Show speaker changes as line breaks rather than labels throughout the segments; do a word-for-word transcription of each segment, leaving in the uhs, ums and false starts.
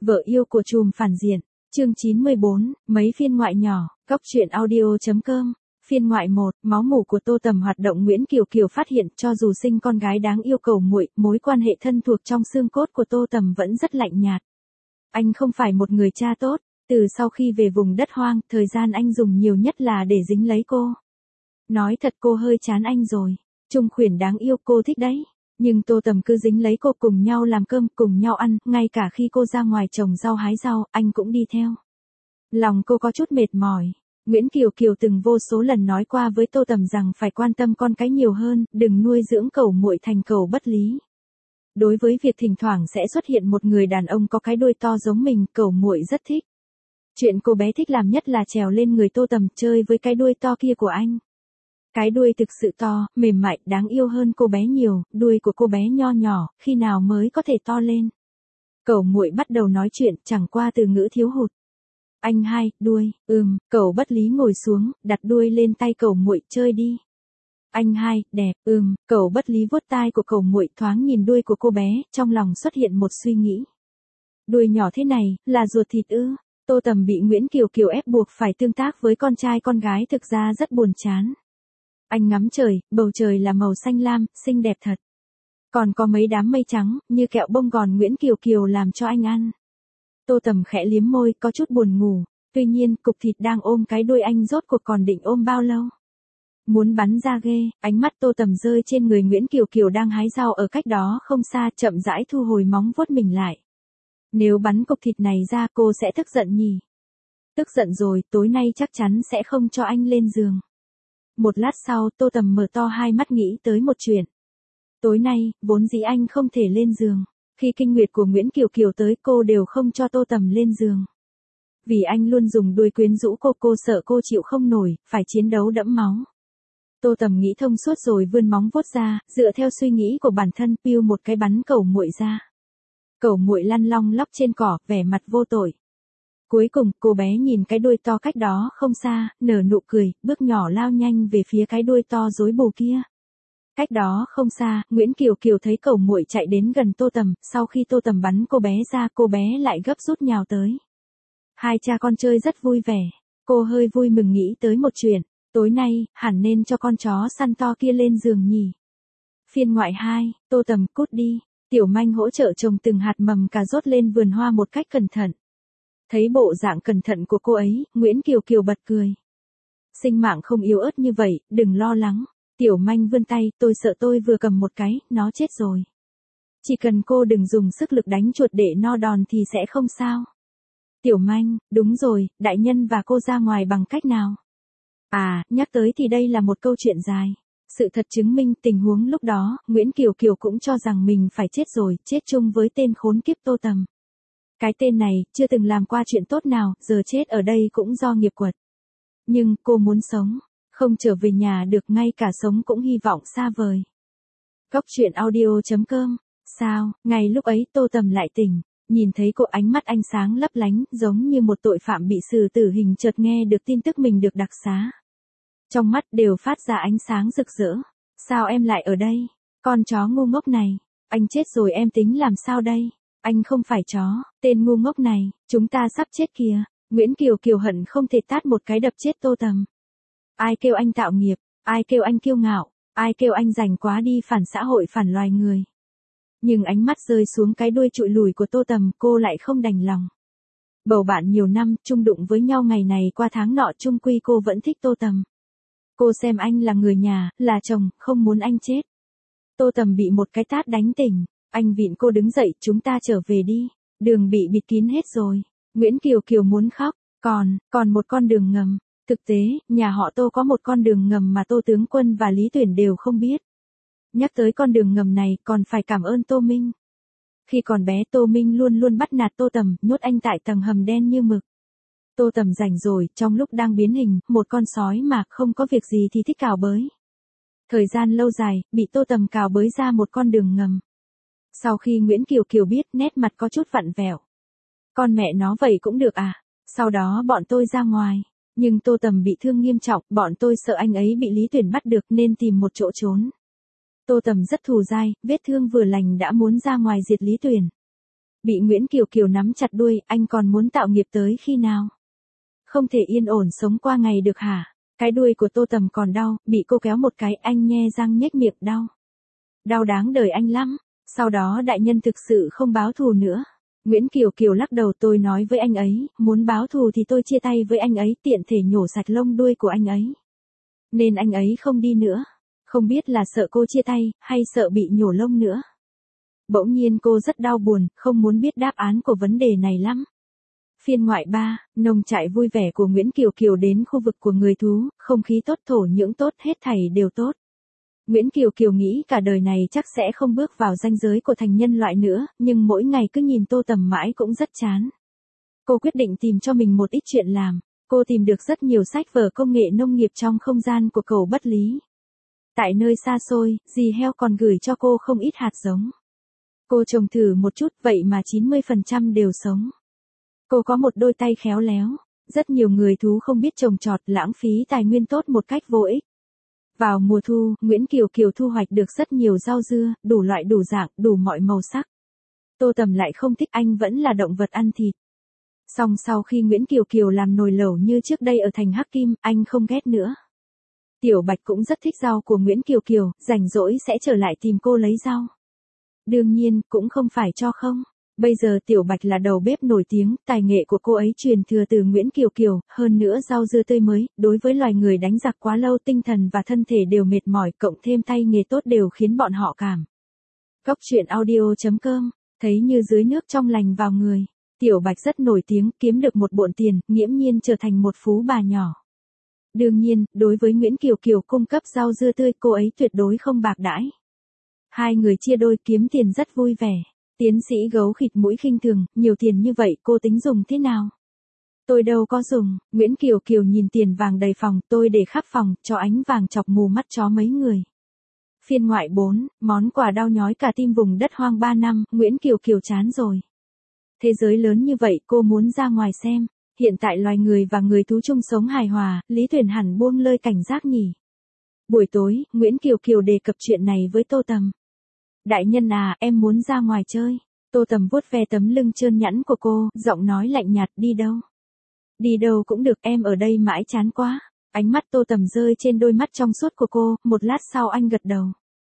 Vợ yêu của trùm phản diện, chương chín mươi bốn, mấy phiên ngoại nhỏ, góc truyện audio.com. Phiên ngoại một, máu mủ của Tô Tầm hoạt động. Nguyễn Kiều Kiều phát hiện cho dù sinh con gái đáng yêu cầu muội, mối quan hệ thân thuộc trong xương cốt của Tô Tầm vẫn rất lạnh nhạt. Anh không phải một người cha tốt, từ sau khi về vùng đất hoang, thời gian anh dùng nhiều nhất là để dính lấy cô. Nói thật cô hơi chán anh rồi. Trung Khuyển đáng yêu cô thích đấy. Nhưng Tô Tầm cứ dính lấy cô, cùng nhau làm cơm, cùng nhau ăn, ngay cả khi cô ra ngoài trồng rau hái rau, anh cũng đi theo. Lòng cô có chút mệt mỏi. Nguyễn Kiều Kiều từng vô số lần nói qua với Tô Tầm rằng phải quan tâm con cái nhiều hơn, đừng nuôi dưỡng cẩu muội thành cẩu bất lý. Đối với việc thỉnh thoảng sẽ xuất hiện một người đàn ông có cái đuôi to giống mình, cẩu muội rất thích. Chuyện cô bé thích làm nhất là trèo lên người Tô Tầm chơi với cái đuôi to kia của anh. Cái đuôi thực sự to, mềm mại, đáng yêu hơn cô bé nhiều, đuôi của cô bé nho nhỏ, khi nào mới có thể to lên. Cẩu muội bắt đầu nói chuyện, chẳng qua từ ngữ thiếu hụt. Anh hai, đuôi, ừm, cẩu bất lý ngồi xuống, đặt đuôi lên tay cẩu muội, chơi đi. Anh hai, đẹp, ừm, cẩu bất lý vuốt tai của cẩu muội, thoáng nhìn đuôi của cô bé, trong lòng xuất hiện một suy nghĩ. Đuôi nhỏ thế này, là ruột thịt ư? Tô Tầm bị Nguyễn Kiều Kiều ép buộc phải tương tác với con trai con gái thực ra rất buồn chán. Anh ngắm trời, bầu trời là màu xanh lam, xinh đẹp thật. Còn có mấy đám mây trắng, như kẹo bông gòn Nguyễn Kiều Kiều làm cho anh ăn. Tô Tầm khẽ liếm môi, có chút buồn ngủ. Tuy nhiên, cục thịt đang ôm cái đuôi anh rốt cuộc còn định ôm bao lâu? Muốn bắn ra ghê, ánh mắt Tô Tầm rơi trên người Nguyễn Kiều Kiều đang hái rau ở cách đó không xa, chậm rãi thu hồi móng vuốt mình lại. Nếu bắn cục thịt này ra cô sẽ tức giận nhỉ? Tức giận rồi, tối nay chắc chắn sẽ không cho anh lên giường. Một lát sau, Tô Tầm mở to hai mắt nghĩ tới một chuyện. Tối nay, vốn dĩ anh không thể lên giường. Khi kinh nguyệt của Nguyễn Kiều Kiều tới cô đều không cho Tô Tầm lên giường. Vì anh luôn dùng đuôi quyến rũ cô, cô sợ cô chịu không nổi, phải chiến đấu đẫm máu. Tô Tầm nghĩ thông suốt rồi vươn móng vuốt ra, dựa theo suy nghĩ của bản thân, piu một cái bắn cẩu muội ra. Cẩu muội lăn long lóc trên cỏ, vẻ mặt vô tội. Cuối cùng, cô bé nhìn cái đuôi to cách đó không xa, nở nụ cười, bước nhỏ lao nhanh về phía cái đuôi to rối bù kia. Cách đó không xa, Nguyễn Kiều Kiều thấy cẩu muội chạy đến gần Tô Tầm, sau khi Tô Tầm bắn cô bé ra, cô bé lại gấp rút nhào tới. Hai cha con chơi rất vui vẻ. Cô hơi vui mừng nghĩ tới một chuyện, tối nay, hẳn nên cho con chó săn to kia lên giường nhỉ. Phiên ngoại hai, Tô Tầm cút đi. Tiểu Manh hỗ trợ trồng từng hạt mầm cà rốt lên vườn hoa một cách cẩn thận. Thấy bộ dạng cẩn thận của cô ấy, Nguyễn Kiều Kiều bật cười. Sinh mạng không yếu ớt như vậy, đừng lo lắng. Tiểu Manh vươn tay, tôi sợ tôi vừa cầm một cái, nó chết rồi. Chỉ cần cô đừng dùng sức lực đánh chuột để no đòn thì sẽ không sao. Tiểu Manh, đúng rồi, đại nhân và cô ra ngoài bằng cách nào? À, nhắc tới thì đây là một câu chuyện dài. Sự thật chứng minh tình huống lúc đó, Nguyễn Kiều Kiều cũng cho rằng mình phải chết rồi, chết chung với tên khốn kiếp Tô Tầm. Cái tên này, chưa từng làm qua chuyện tốt nào, giờ chết ở đây cũng do nghiệp quật. Nhưng, cô muốn sống, không trở về nhà được, ngay cả sống cũng hy vọng xa vời. Góc truyện audio.com. Sao, ngay lúc ấy Tô Tầm lại tỉnh, nhìn thấy cô, ánh mắt anh sáng lấp lánh, giống như một tội phạm bị xử tử hình, chợt nghe được tin tức mình được đặc xá. Trong mắt đều phát ra ánh sáng rực rỡ. Sao em lại ở đây? Con chó ngu ngốc này. Anh chết rồi em tính làm sao đây? Anh không phải chó, tên ngu ngốc này, chúng ta sắp chết kìa. Nguyễn Kiều Kiều hận không thể tát một cái đập chết Tô Tầm. Ai kêu anh tạo nghiệp, ai kêu anh kiêu ngạo, ai kêu anh rành quá đi phản xã hội phản loài người. Nhưng ánh mắt rơi xuống cái đuôi trụi lùi của Tô Tầm, cô lại không đành lòng. Bầu bạn nhiều năm, chung đụng với nhau ngày này qua tháng nọ, chung quy cô vẫn thích Tô Tầm. Cô xem anh là người nhà, là chồng, không muốn anh chết. Tô Tầm bị một cái tát đánh tỉnh. Anh vịn cô đứng dậy, chúng ta trở về đi. Đường bị bịt kín hết rồi. Nguyễn Kiều Kiều muốn khóc. Còn, còn một con đường ngầm. Thực tế, nhà họ Tô có một con đường ngầm mà Tô Tướng Quân và Lý Tuyển đều không biết. Nhắc tới con đường ngầm này, còn phải cảm ơn Tô Minh. Khi còn bé Tô Minh luôn luôn bắt nạt Tô Tầm, nhốt anh tại tầng hầm đen như mực. Tô Tầm rảnh rồi, trong lúc đang biến hình, một con sói mà không có việc gì thì thích cào bới. Thời gian lâu dài, bị Tô Tầm cào bới ra một con đường ngầm. Sau khi Nguyễn Kiều Kiều biết, nét mặt có chút vặn vẹo. Con mẹ nó vậy cũng được à? Sau đó bọn tôi ra ngoài. Nhưng Tô Tầm bị thương nghiêm trọng, bọn tôi sợ anh ấy bị Lý Tuyển bắt được nên tìm một chỗ trốn. Tô Tầm rất thù dai, vết thương vừa lành đã muốn ra ngoài diệt Lý Tuyển. Bị Nguyễn Kiều Kiều nắm chặt đuôi, anh còn muốn tạo nghiệp tới khi nào? Không thể yên ổn sống qua ngày được hả? Cái đuôi của Tô Tầm còn đau, bị cô kéo một cái, anh nhe răng nhếch miệng đau. Đau đáng đời anh lắm. Sau đó đại nhân thực sự không báo thù nữa. Nguyễn Kiều Kiều lắc đầu, tôi nói với anh ấy, muốn báo thù thì tôi chia tay với anh ấy, tiện thể nhổ sạch lông đuôi của anh ấy. Nên anh ấy không đi nữa. Không biết là sợ cô chia tay, hay sợ bị nhổ lông nữa. Bỗng nhiên cô rất đau buồn, không muốn biết đáp án của vấn đề này lắm. Phiên ngoại ba, nông trại vui vẻ của Nguyễn Kiều Kiều đến khu vực của người thú, không khí tốt, thổ nhưỡng tốt, hết thảy đều tốt. Nguyễn Kiều Kiều nghĩ cả đời này chắc sẽ không bước vào ranh giới của thành nhân loại nữa, nhưng mỗi ngày cứ nhìn Tô Tầm mãi cũng rất chán. Cô quyết định tìm cho mình một ít chuyện làm. Cô tìm được rất nhiều sách vở công nghệ nông nghiệp trong không gian của cầu Bất Lý. Tại nơi xa xôi, dì heo còn gửi cho cô không ít hạt giống. Cô trồng thử một chút, vậy mà chín mươi phần trăm đều sống. Cô có một đôi tay khéo léo. Rất nhiều người thú không biết trồng trọt, lãng phí tài nguyên tốt một cách vô ích. Vào mùa thu, Nguyễn Kiều Kiều thu hoạch được rất nhiều rau dưa, đủ loại đủ dạng, đủ mọi màu sắc. Tô Tầm lại không thích, anh vẫn là động vật ăn thịt. Song sau khi Nguyễn Kiều Kiều làm nồi lẩu như trước đây ở thành Hắc Kim, anh không ghét nữa. Tiểu Bạch cũng rất thích rau của Nguyễn Kiều Kiều, rảnh rỗi sẽ trở lại tìm cô lấy rau. Đương nhiên, cũng không phải cho không. Bây giờ Tiểu Bạch là đầu bếp nổi tiếng, tài nghệ của cô ấy truyền thừa từ Nguyễn Kiều Kiều, hơn nữa rau dưa tươi mới, đối với loài người đánh giặc quá lâu tinh thần và thân thể đều mệt mỏi, cộng thêm tay nghề tốt đều khiến bọn họ cảm. Góc truyện audio chấm com, thấy như dưới nước trong lành vào người. Tiểu Bạch rất nổi tiếng, kiếm được một bộn tiền, nghiễm nhiên trở thành một phú bà nhỏ. Đương nhiên, đối với Nguyễn Kiều Kiều cung cấp rau dưa tươi, cô ấy tuyệt đối không bạc đãi. Hai người chia đôi kiếm tiền rất vui vẻ. Tiến sĩ gấu khịt mũi khinh thường, nhiều tiền như vậy cô tính dùng thế nào? Tôi đâu có dùng. Nguyễn Kiều Kiều nhìn tiền vàng đầy phòng, tôi để khắp phòng, cho ánh vàng chọc mù mắt chó mấy người. Phiên ngoại bốn, món quà đau nhói cả tim vùng đất hoang ba năm, Nguyễn Kiều Kiều chán rồi. Thế giới lớn như vậy, cô muốn ra ngoài xem. Hiện tại loài người và người thú chung sống hài hòa, Lý Tuyển hẳn buông lơi cảnh giác nhỉ. Buổi tối, Nguyễn Kiều Kiều đề cập chuyện này với Tô Tầm. Đại nhân à, em muốn ra ngoài chơi. Tô Tầm vuốt ve tấm lưng trơn nhẵn của cô, giọng nói lạnh nhạt, đi đâu? Đi đâu cũng được, em ở đây mãi chán quá. Ánh mắt Tô Tầm rơi trên đôi mắt trong suốt của cô, một lát sau anh gật đầu.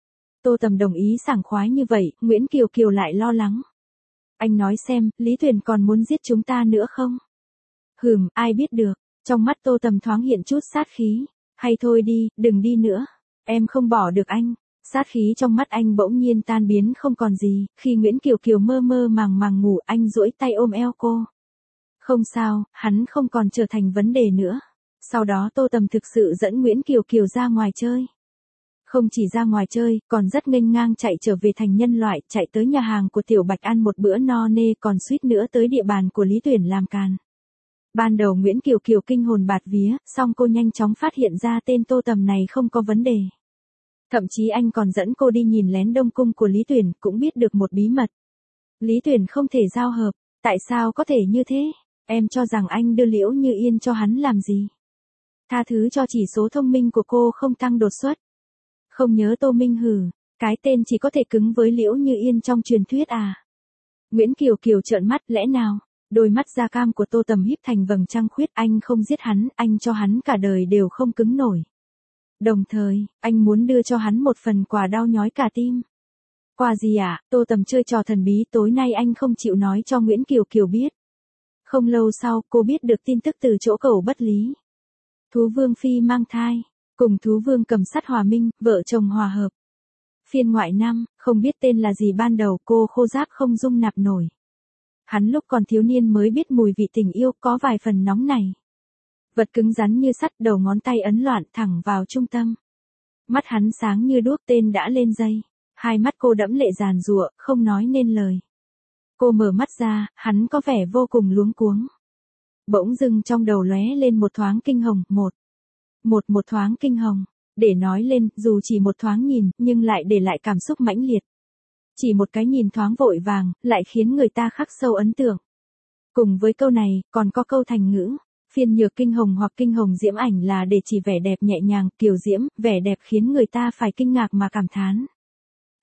Tô Tầm đồng ý sảng khoái như vậy, Nguyễn Kiều Kiều lại lo lắng. Anh nói xem, Lý Tuyển còn muốn giết chúng ta nữa không? Hừm, ai biết được. Trong mắt Tô Tầm thoáng hiện chút sát khí. Hay thôi đi, đừng đi nữa. Em không bỏ được anh. Sát khí trong mắt anh bỗng nhiên tan biến không còn gì, khi Nguyễn Kiều Kiều mơ mơ màng màng ngủ, anh duỗi tay ôm eo cô. Không sao, hắn không còn trở thành vấn đề nữa. Sau đó Tô Tầm thực sự dẫn Nguyễn Kiều Kiều ra ngoài chơi. Không chỉ ra ngoài chơi, còn rất nghênh ngang chạy trở về thành nhân loại, chạy tới nhà hàng của Tiểu Bạch ăn một bữa no nê, còn suýt nữa tới địa bàn của Lý Tuyển làm càn. Ban đầu Nguyễn Kiều Kiều kinh hồn bạt vía, song cô nhanh chóng phát hiện ra tên Tô Tầm này không có vấn đề. Thậm chí anh còn dẫn cô đi nhìn lén đông cung của Lý Tuyển, cũng biết được một bí mật. Lý Tuyển không thể giao hợp, tại sao có thể như thế? Em cho rằng anh đưa Liễu Như Yên cho hắn làm gì? Tha thứ cho chỉ số thông minh của cô không tăng đột xuất. Không nhớ Tô Minh hử, cái tên chỉ có thể cứng với Liễu Như Yên trong truyền thuyết à? Nguyễn Kiều Kiều trợn mắt, lẽ nào? Đôi mắt da cam của Tô Tầm híp thành vầng trăng khuyết, anh không giết hắn, anh cho hắn cả đời đều không cứng nổi. Đồng thời, anh muốn đưa cho hắn một phần quà đau nhói cả tim. Quà gì ạ? À? Tô Tầm chơi trò thần bí, tối nay anh không chịu nói cho Nguyễn Kiều Kiều biết. Không lâu sau, cô biết được tin tức từ chỗ cầu Bất Lý. Thú Vương Phi mang thai, cùng Thú Vương Cầm Sắt hòa minh, vợ chồng hòa hợp. Phiên ngoại năm, không biết tên là gì ban đầu, cô khô ráp không dung nạp nổi. Hắn lúc còn thiếu niên mới biết mùi vị tình yêu, có vài phần nóng này. Vật cứng rắn như sắt, đầu ngón tay ấn loạn thẳng vào trung tâm. Mắt hắn sáng như đuốc, tên đã lên dây. Hai mắt cô đẫm lệ giàn giụa, không nói nên lời. Cô mở mắt ra, hắn có vẻ vô cùng luống cuống. Bỗng dưng trong đầu lóe lên một thoáng kinh hồng, một. Một một thoáng kinh hồng. Để nói lên, dù chỉ một thoáng nhìn, nhưng lại để lại cảm xúc mãnh liệt. Chỉ một cái nhìn thoáng vội vàng, lại khiến người ta khắc sâu ấn tượng. Cùng với câu này, còn có câu thành ngữ. Phiên nhược kinh hồng hoặc kinh hồng diễm ảnh là để chỉ vẻ đẹp nhẹ nhàng, kiều diễm, vẻ đẹp khiến người ta phải kinh ngạc mà cảm thán.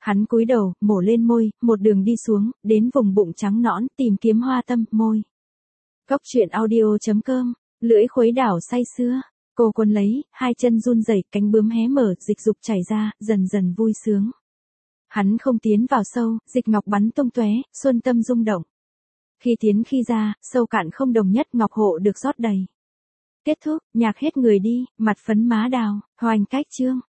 Hắn cúi đầu, mổ lên môi, một đường đi xuống, đến vùng bụng trắng nõn, tìm kiếm hoa tâm, môi. Cốc truyện audio chấm com, lưỡi khuấy đảo say sưa. Cô quấn lấy, hai chân run rẩy, cánh bướm hé mở, dịch dục chảy ra, dần dần vui sướng. Hắn không tiến vào sâu, dịch ngọc bắn tung tóe, xuân tâm rung động. Khi tiến khi ra, sâu cạn không đồng nhất, ngọc hộ được rót đầy. Kết thúc, nhạc hết người đi, mặt phấn má đào, hoành cách chương.